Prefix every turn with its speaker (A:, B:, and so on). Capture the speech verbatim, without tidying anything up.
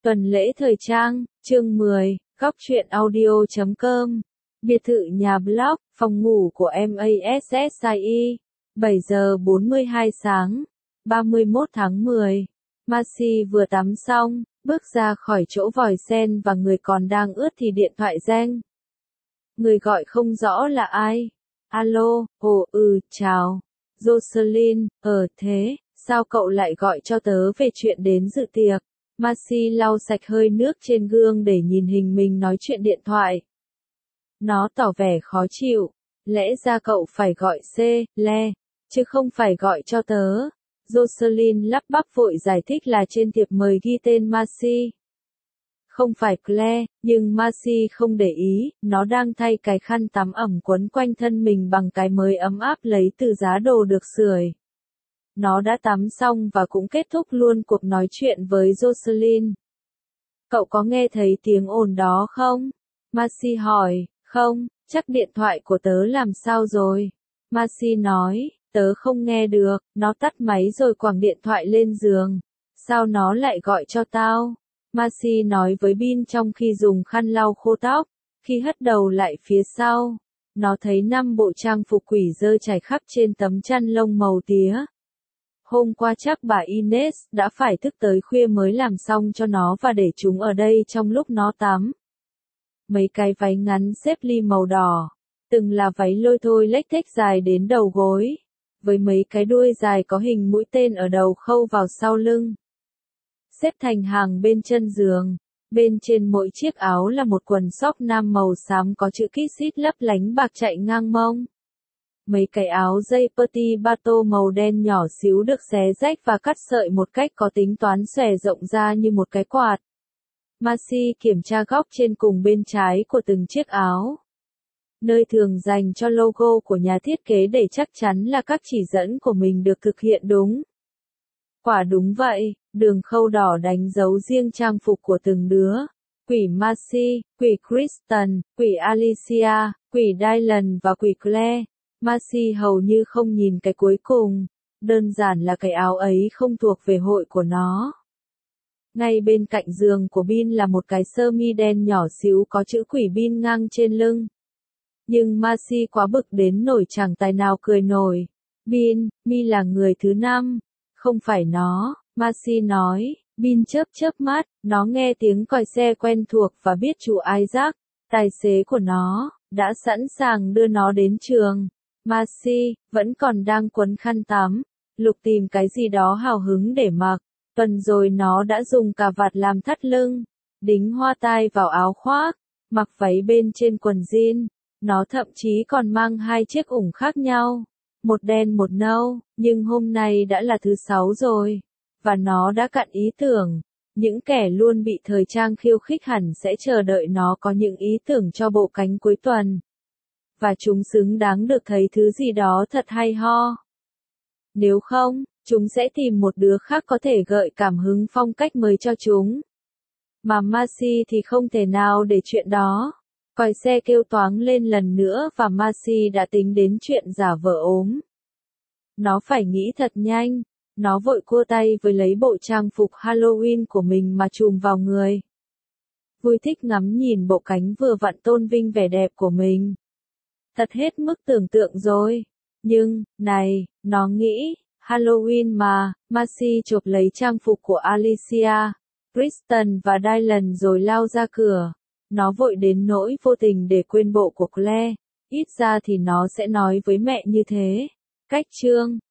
A: Tuần lễ thời trang, chương mười, góc truyện audio chấm com. Biệt thự nhà blog, phòng ngủ của Massai. bảy giờ bốn mươi hai sáng, ba mươi mốt tháng mười. Marcy vừa tắm xong, bước ra khỏi chỗ vòi sen và người còn đang ướt thì điện thoại reng. Người gọi không rõ là ai. Alo, ồ ừ, chào. Jocelyn, ờ thế, sao cậu lại gọi cho tớ về chuyện đến dự tiệc? Marcy lau sạch hơi nước trên gương để nhìn hình mình nói chuyện điện thoại. Nó tỏ vẻ khó chịu. Lẽ ra cậu phải gọi C, Le, chứ không phải gọi cho tớ. Jocelyn lắp bắp vội giải thích là trên thiệp mời ghi tên Marcy. Không phải Claire, nhưng Marcy không để ý, nó đang thay cái khăn tắm ẩm quấn quanh thân mình bằng cái mới ấm áp lấy từ giá đồ được sưởi. Nó đã tắm xong và cũng kết thúc luôn cuộc nói chuyện với Jocelyn. Cậu có nghe thấy tiếng ồn đó không? Marcy hỏi, không, chắc điện thoại của tớ làm sao rồi? Marcy nói, tớ không nghe được, nó tắt máy rồi quẳng điện thoại lên giường. Sao nó lại gọi cho tao? Marcy nói với Bin trong khi dùng khăn lau khô tóc. Khi hất đầu lại phía sau, nó thấy năm bộ trang phục quỷ dơ trải khắp trên tấm chăn lông màu tía. Hôm qua chắc bà Ines đã phải thức tới khuya mới làm xong cho nó và để chúng ở đây trong lúc nó tắm. Mấy cái váy ngắn xếp ly màu đỏ, từng là váy lôi thôi lếch thếch dài đến đầu gối, với mấy cái đuôi dài có hình mũi tên ở đầu khâu vào sau lưng. Xếp thành hàng bên chân giường, bên trên mỗi chiếc áo là một quần sóc nam màu xám có chữ Kissit lấp lánh bạc chạy ngang mông. Mấy cái áo dây petit bateau màu đen nhỏ xíu được xé rách và cắt sợi một cách có tính toán xòe rộng ra như một cái quạt. Marcy kiểm tra góc trên cùng bên trái của từng chiếc áo, nơi thường dành cho logo của nhà thiết kế để chắc chắn là các chỉ dẫn của mình được thực hiện đúng. Quả đúng vậy, đường khâu đỏ đánh dấu riêng trang phục của từng đứa. Quỷ Marcy, quỷ Kristen, quỷ Alicia, quỷ Dylan và quỷ Claire. Marcy hầu như không nhìn cái cuối cùng, đơn giản là cái áo ấy không thuộc về hội của nó. Ngay bên cạnh giường của Bin là một cái sơ mi đen nhỏ xíu có chữ quỷ Bin ngang trên lưng. Nhưng Marcy quá bực đến nổi chẳng tài nào cười nổi. Bin, mi là người thứ năm, không phải nó, Marcy nói. Bin chớp chớp mắt, nó nghe tiếng còi xe quen thuộc và biết chủ Isaac, tài xế của nó, đã sẵn sàng đưa nó đến trường. Marcy vẫn còn đang quấn khăn tắm, lục tìm cái gì đó hào hứng để mặc. Tuần rồi nó đã dùng cà vạt làm thắt lưng, đính hoa tai vào áo khoác, mặc váy bên trên quần jean. Nó thậm chí còn mang hai chiếc ủng khác nhau, một đen một nâu, nhưng hôm nay đã là thứ sáu rồi, và nó đã cạn ý tưởng. Những kẻ luôn bị thời trang khiêu khích hẳn sẽ chờ đợi nó có những ý tưởng cho bộ cánh cuối tuần. Và chúng xứng đáng được thấy thứ gì đó thật hay ho. Nếu không, chúng sẽ tìm một đứa khác có thể gợi cảm hứng phong cách mới cho chúng. Mà Marcy thì không thể nào để chuyện đó. Còi xe kêu toáng lên lần nữa và Marcy đã tính đến chuyện giả vờ ốm. Nó phải nghĩ thật nhanh. Nó vội cua tay với lấy bộ trang phục Halloween của mình mà trùm vào người. Vui thích ngắm nhìn bộ cánh vừa vặn tôn vinh vẻ đẹp của mình. Thật hết mức tưởng tượng rồi. Nhưng, này, nó nghĩ, Halloween mà. Marcy chộp lấy trang phục của Alicia, Kristen và Dylan rồi lao ra cửa. Nó vội đến nỗi vô tình để quên bộ của Claire. Ít ra thì nó sẽ nói với mẹ như thế. Cách chương